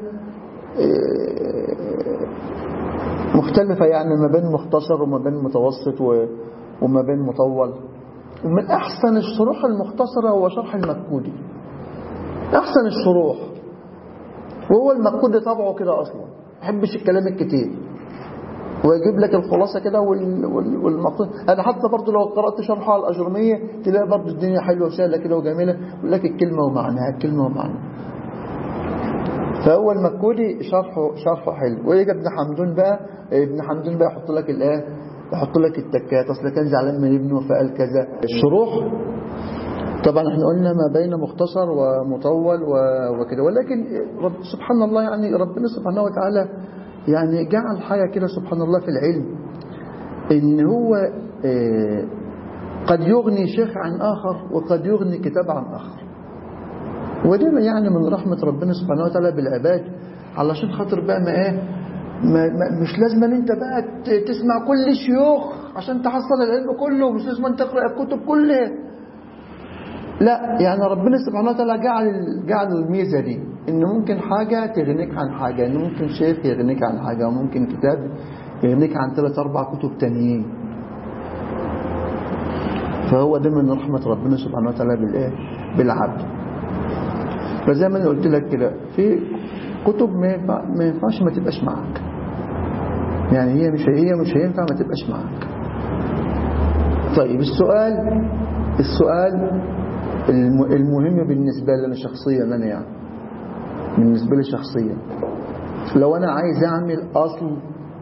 مختلفة، يعني ما بين مختصر وما بين متوسط وما بين مطول. ومن أحسن الشروح المختصرة هو شرح المكودي، أحسن الشروح. وهو المكودي طبعه كده أصلا ما يحبش الكلام الكتير، ويجيب لك الخلاصة كده والمقصود. أنا حتى برضو لو قرأت شرحه على الأجرمية تلاقي برضو الدنيا حلوة وسهلة كده وجميلة، يقول لك الكلمة ومعناها الكلمة ومعناها. فهو المكودي شرحه حلو. ويجي ابن حمدون بقى يحط لك الايه، يحط لك التكات، اصل كان زعلان من ابنه فقال كذا. الشروح طبعا احنا قلنا ما بين مختصر ومطول وكده، ولكن سبحان الله يعني ربنا سبحانه وتعالى يعني جعل حاجه كده سبحان الله في العلم، ان هو قد يغني شيخ عن اخر وقد يغني كتاب عن اخر. وده يعني من رحمة ربنا سبحانه وتعالى بالعباد، علشان خاطر بقى مش لازم ان انت بقى تسمع كل الشيوخ عشان تحصل العلم كله، ومش لازم ان تقرأ الكتب كلها. لا، يعني ربنا سبحانه وتعالى جعل الميزة دي، ان ممكن حاجة تغنيك عن حاجة، ان ممكن شيخ يغنيك عن حاجة، وممكن كتاب يغنيك عن 3-4 كتب تانيين. فهو ده من رحمة ربنا سبحانه وتعالى بالعبد. فزي ما انا قلت لك كده في كتب ما ينفعش ما تبقاش معاك، يعني هي مش هينفع ما تبقاش معاك. طيب السؤال المهم بالنسبة لنا شخصيا، بالنسبة لي شخصيا، لو انا عايز اعمل اصل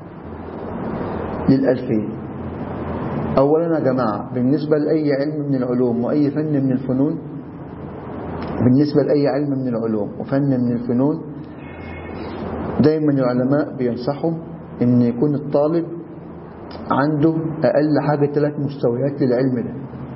للألفية، اولا يا جماعة بالنسبة لأي علم من العلوم واي فن من الفنون، بالنسبة لأي علم من العلوم وفن من الفنون، دايما العلماء بينصحوا ان يكون الطالب عنده اقل حاجة 3 مستويات للعلم ده.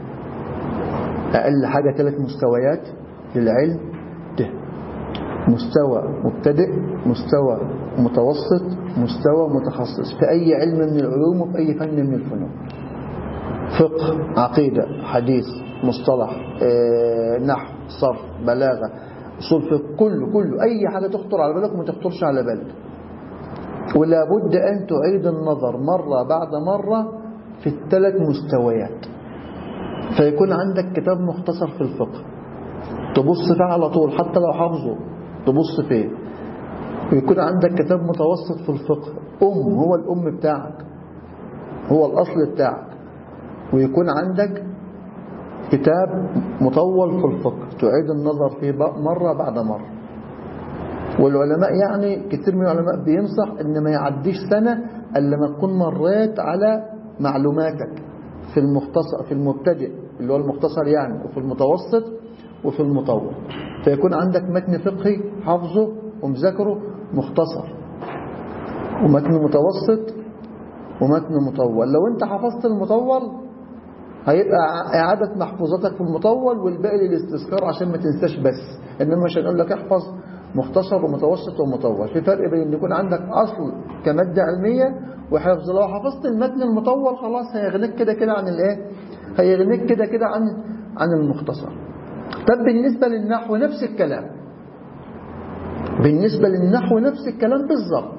اقل حاجة 3 مستويات للعلم ده: مستوى مبتدئ، مستوى متوسط، مستوى متخصص في اي علم من العلوم وفي اي فن من الفنون. فقه، عقيدة، حديث، مصطلح، نحو، صرف، بلاغة، اصول فقه، كله اي حاجة تخطر على بالك وما تخطرش على بالك. ولا بد ان تعيد النظر مرة بعد مرة في ال3 مستويات. فيكون عندك كتاب مختصر في الفقه تبص فيه على طول حتى لو حافظه تبص فيه، ويكون عندك كتاب متوسط في الفقه هو الام بتاعك، هو الاصل بتاعك، ويكون عندك كتاب مطول في الفقه تعيد النظر فيه مرة بعد مرة. والعلماء يعني كثير من العلماء بينصح ان ما يعديش سنة الا لما تكون مريت على معلوماتك في المختصر، في المبتدئ اللي هو المختصر يعني، وفي المتوسط وفي المطول. فيكون عندك متن فقهي حافظه ومذاكره مختصر، ومتن متوسط، ومتن مطول. لو انت حفظت المطول هيبقى إعادة محفوظتك في المطول والباقي للاستذكار عشان ما تنساش بس. إنما مش هنقول لك احفظ مختصر ومتوسط ومطول. في فرق بين ان يكون عندك أصل كمادة علمية وحفظ. لو حفظت المتن المطول خلاص هيغنيك كده كده عن الايه، هيغنيك كده كده عن المختصر. طب بالنسبة للنحو نفس الكلام، بالنسبة للنحو نفس الكلام بالظبط.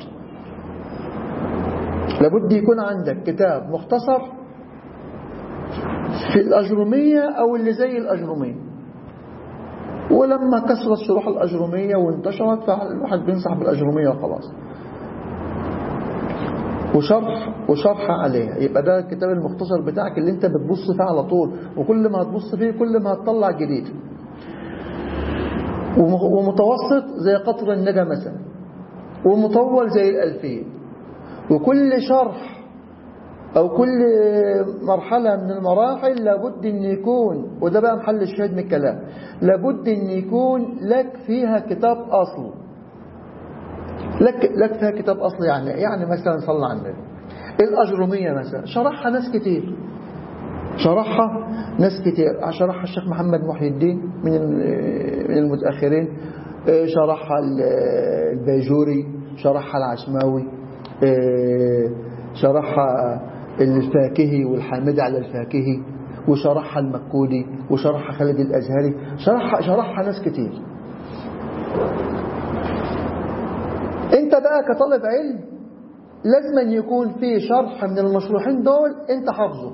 لابد يكون عندك كتاب مختصر في الأجرومية أو اللي زي الأجرومية. ولما كسرت شروح الأجرومية وانتشرت فالواحد بينصح بالأجرومية وخلاص. وشرح عليها. يبقى ده الكتاب المختصر بتاعك اللي انت بتبص فيه على طول، وكل ما هتبص فيه كل ما هتطلع جديد. ومتوسط زي قطر الندى مثلا، ومطول زي الألفية. وكل شرح أو كل مرحلة من المراحل لابد أن يكون، وده بقى محل الشاهد من الكلام، لابد أن يكون لك فيها كتاب أصل. لك فيها كتاب أصل. يعني مثلا صلى على النبي الأجرمية مثلا شرحها ناس كتير، شرحها الشيخ محمد محي الدين من المتأخرين، شرحها البيجوري، شرحها العشماوي، شرحها الفاكهي والحامد على الفاكهي، وشرحها المكودي، وشرحها خالد الأزهري، شرحها ناس كتير. انت بقى كطالب علم لازم أن يكون في شرح من المشروحين دول انت حافظه،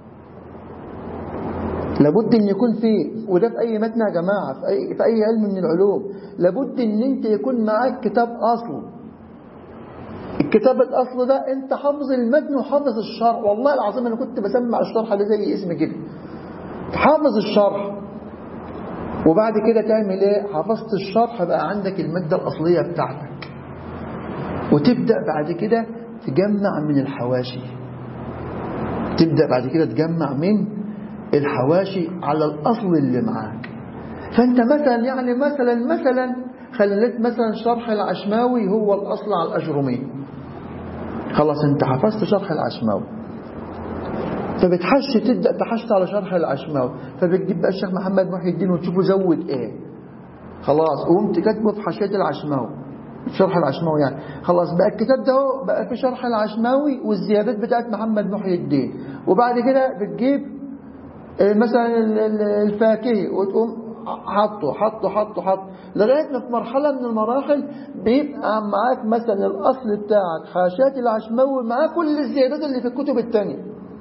لابد ان يكون فيه. وده في اي متن يا جماعه، في اي علم من العلوم لابد ان انت يكون معاك كتاب اصل. الكتاب الاصل ده انت حافظ المتن وحافظ الشرح. والله العظيم انا كنت بسمع الشرح ده زي اسم كده، حافظ الشرح. وبعد كده تعمل ايه؟ حفظت الشرح بقى عندك الماده الاصليه بتاعتك، وتبدا بعد كده تجمع من الحواشي. تبدا بعد كده تجمع من الحواشي على الأصل اللي معاك. فأنت مثلا خليت مثلا شرح العشماوي هو الأصل على الأجرمي. خلاص أنت حفظت شرح العشماوي، فبتحش تبدأ تحشت على شرح العشماوي، فبتجيب بقى الشيخ محمد محي الدين وتشوفه زود إيه. خلاص وقمت كاتبه في حاشية العشماوي، شرح العشماوي يعني. خلاص بقى الكتاب ده بقى في شرح العشماوي والزيادات بتاعت محمد محي الدين. وبعد كده بتجيب مثلا الفاكهي وتقوم حطه لغاية ما في مرحلة من المراحل بيبقى معاك مثلا الأصل بتاعك حاشية العشماوي معاه كل الزيادات اللي في الكتب التانية.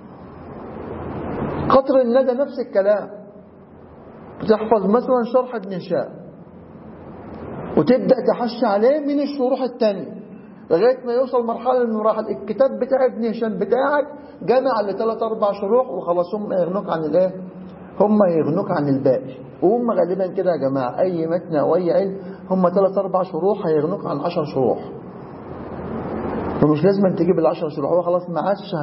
قطر الندى نفس الكلام، تحفظ مثلا شرح ابن هشام وتبدأ تحشي عليه من الشروح التانية لغاية ما يوصل مرحلة من المراحل الكتاب بتاع ابن هشام بتاعك جمع ل3 4 شروح وخلاص. هم يغنوك عن الايه؟ هم يغنوك عن الباقي. وهم غالبا كده يا جماعة اي متن او اي علم هم 3 4 شروح هيغنوك عن 10 شروح. فمش لازم تجيب ال10 شروح، هو خلاص ما عادش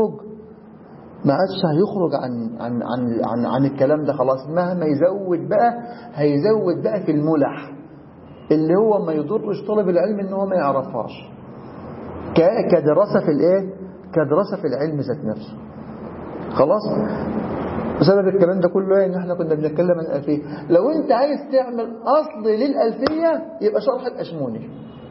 هيخرج عن الكلام ده. خلاص مهما يزود بقى هيزود بقى في الملح اللي هو ما يضرش طالب العلم ان هو ما يعرفهاش كدراسة في الايه؟ كدراسة في العلم ذات نفسه. خلاص. بسبب الكلام ده كله ان احنا كنا بنتكلم عن الألفية. لو انت عايز تعمل اصل للألفية يبقى شرح الأشموني.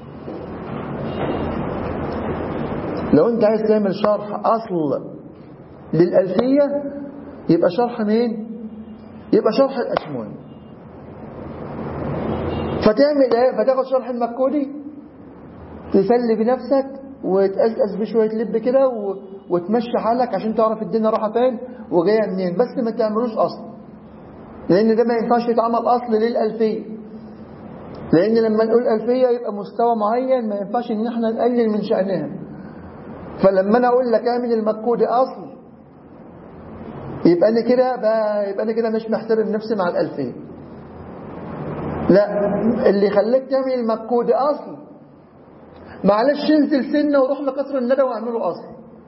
لو انت عايز تعمل شرح اصل للألفية يبقى شرح مين؟ يبقى شرح الأشموني. فتعمل ايه؟ فتاخد شرح المكودي تسلي بنفسك وتقزقز بشوية لب كده وتمشي حالك عشان تعرف الدنيا رايحه فين وجايه منين، بس ما تعملوش اصل، لان ده ما ينفعش يتعمل اصل للألفية. لان لما نقول ألفية يبقى مستوى معين ما ينفعش ان احنا نقلل من شأنها. فلما انا اقول لك اعمل المكودي اصل يبقى انا كده مش محترم نفسي مع الألفية. لا، اللي خليك تعمل المكودي اصل معلش انزل سنه وروح لقطر الندى واعمله اصل.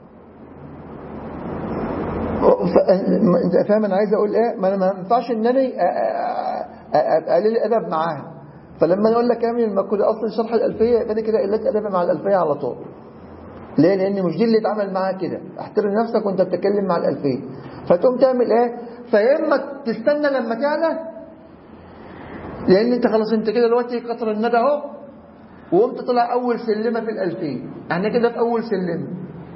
انت فاهم انا عايز اقول ايه؟ ما انا ما ينفعش ان انا اقلل ادب معاها. فلما اقول لك اعمل المكودي اصل شرح الألفية يبقى كده قلت ادب مع الألفية على طول. ليه؟ لان مش دي اللي اتعمل معاها كده. احترم نفسك وانت بتتكلم مع الألفية. فتقوم تعمل ايه؟ فيا اما تستنى لما تعلى، لان انت خلاص انت كده دلوقتي قطر الندى اهو وقمت طلع اول سلمه في الألفية، احنا كده في اول سلمه،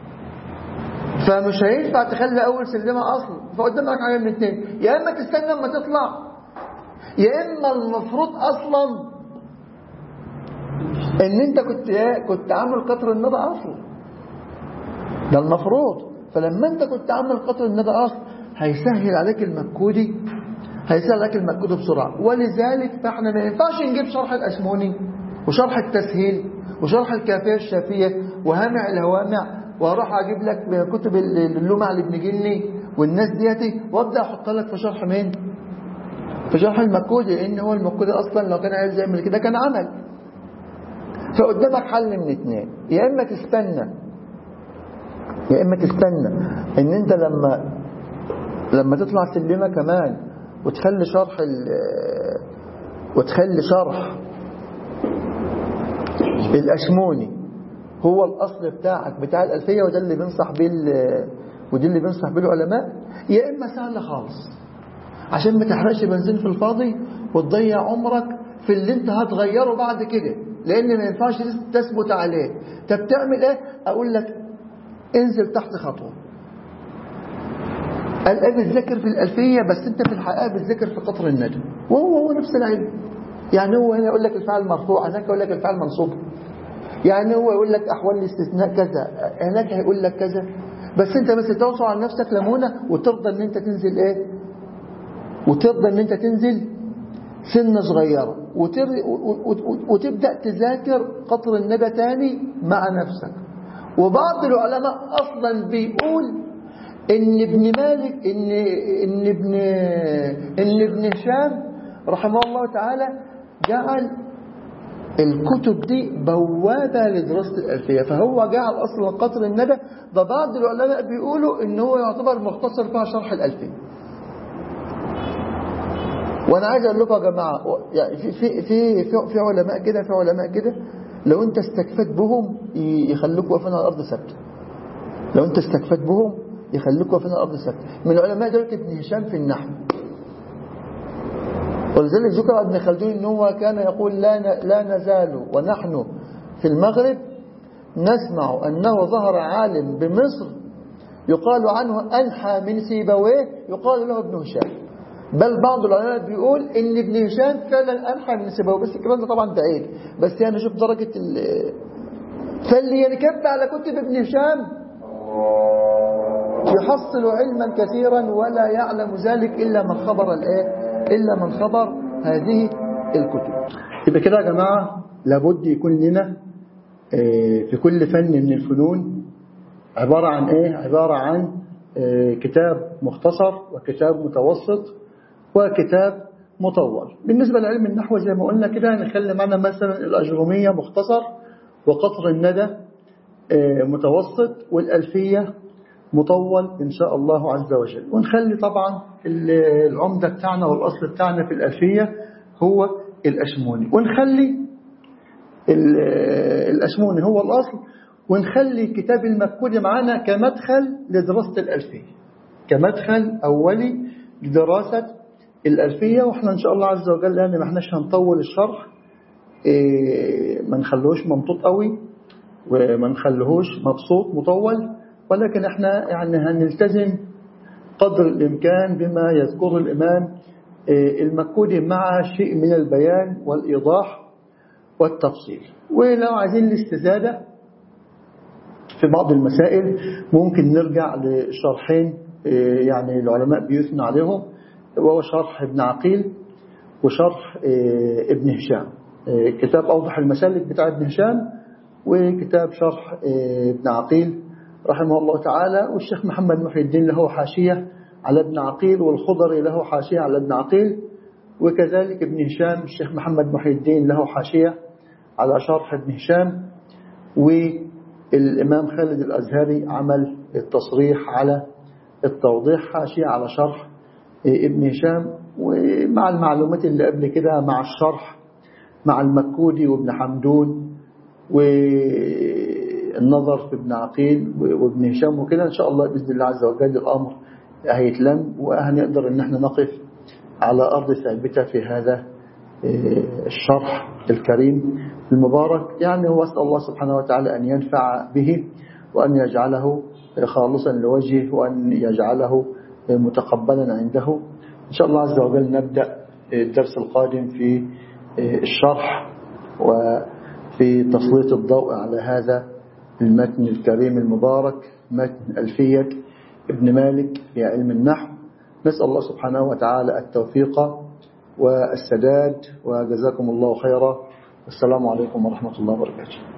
فمش هينفع تخلي اول سلمه اصلا. فقدامك حاجه من الاثنين، يا اما تستنى لما تطلع، يا اما المفروض اصلا ان انت كنت عامل قطر الندى اصلا، ده المفروض. فلما انت كنت عامل قطر الندى اصلا هيسهل عليك المكودي، بسرعه. ولذلك فاحنا ما ينفعش نجيب شرح الأشموني وشرح التسهيل وشرح الكافية الشافية وهامع الهوامع واروح اجيب لك كتب اللمع لابن جني والناس دياتي وابدا احط لك في شرح مين؟ في شرح المكودي، لان هو المكودي اصلا لو كان عايز يعمل كده كان عمل. فقدامك حل من اتنين، يا اما تستنى ان انت لما تطلع سلمة كمان وتخلي شرح الأشموني هو الأصل بتاعك بتاع الألفية، وده اللي بينصح بيه العلماء. يا إما سهل خالص عشان ما تحرقش بنزين في الفاضي وتضيع عمرك في اللي انت هتغيره بعد كده، لأن ما ينفعش تثبت عليه. طب تعمل ايه؟ أقول لك انزل تحت خطوة. الآن بتذكر في الألفية، بس انت في الحقيقة بتذكر في قطر الندى، وهو نفس العلم. يعني هو هنا يقول لك الفعل مرفوع، هناك يقول لك الفعل منصوب. يعني هو يقول لك أحوال الاستثناء كذا، هناك هيقول لك كذا. بس انت بس توصل على نفسك لمونة وترضى ان انت تنزل ايه، وترضى ان انت تنزل سنة صغيرة وتبدأ تذاكر قطر الندى تاني مع نفسك. وبعض العلماء اصلا بيقول ان ابن مالك ان ابن هشام رحمه الله تعالى جعل الكتب دي بوابة لدراسة الألفية، فهو جعل أصلا قطر الندى ده بعض العلماء بيقولوا ان هو يعتبر مختصر فيها شرح الألفية. وانا عايز اقول لكم يا جماعه، يعني في علماء كده لو انت استكفت بهم يخلوك واقفين على الارض ثابته. لو انت استكفت بهم يخلوك واقفين على الارض ثابته. من العلماء دول ابن هشام في النحو، ولذلك ذكر ابن خلدون ان هو كان يقول لا نزال ونحن في المغرب نسمع انه ظهر عالم بمصر يقال عنه انحى من سيبويه يقال له ابن هشام. بل بعض العلماء بيقول ان ابن هشام فعلا انحى من سيبويه، بس الكلام ده طبعا بعيد، بس يعني شوف درجه فاللي ينكب على كتب ابن هشام يحصل علما كثيرا ولا يعلم ذلك الا من خبر هذه الكتب. يبقى كده يا جماعه لابد يكون لنا في كل فن من الفنون عباره عن ايه؟ عباره عن كتاب مختصر وكتاب متوسط وكتاب مطول. بالنسبة لعلم النحو زي ما قلنا كده نخلي معنا مثلا الأجرومية مختصر، وقطر الندى متوسط، والألفية مطول إن شاء الله عز وجل. ونخلي طبعا العمدة بتاعنا والأصل بتاعنا في الألفية هو الأشموني، ونخلي الأشموني هو الأصل، ونخلي كتاب المكودي معنا كمدخل لدراسة الألفية، كمدخل أولي لدراسة الألفية. وإحنا إن شاء الله عز وجل يعني ما إحناش هنطول الشرح، ما نخلوش ممطوط قوي وما نخلوهوش مبسوط مطول، ولكن إحنا يعني هنلتزم قدر الإمكان بما يذكره الإمام المكودي مع شيء من البيان والإيضاح والتفصيل. ولو عايزين الاستزادة في بعض المسائل ممكن نرجع لشرحين يعني العلماء بيثنوا عليهم، وهو شرح ابن عقيل وشرح ابن هشام. كتاب أوضح المسالك بتاع ابن هشام وكتاب شرح ابن عقيل رحمه الله تعالى. والشيخ محمد محي الدين له حاشية على ابن عقيل، والخضري له حاشية على ابن عقيل، وكذلك ابن هشام الشيخ محمد محي الدين له حاشية على شرح ابن هشام، والإمام خالد الأزهري عمل التصريح على التوضيح حاشية على شرح ابن هشام. ومع المعلومات اللي قبل كده مع الشرح مع المكودي وابن حمدون والنظر في ابن عقيل وابن هشام وكده، إن شاء الله بإذن الله عز وجل الأمر هيتلم وهنقدر إن احنا نقف على أرض ثابتة في هذا الشرح الكريم المبارك. يعني وأسأل الله سبحانه وتعالى أن ينفع به وأن يجعله خالصا لوجهه وأن يجعله متقبلا عنده. إن شاء الله عز وجل نبدأ الدرس القادم في الشرح وفي تسليط الضوء على هذا المتن الكريم المبارك، متن ألفية ابن مالك في علم النحو. نسأل الله سبحانه وتعالى التوفيق والسداد، وجزاكم الله خيرا. السلام عليكم ورحمة الله وبركاته.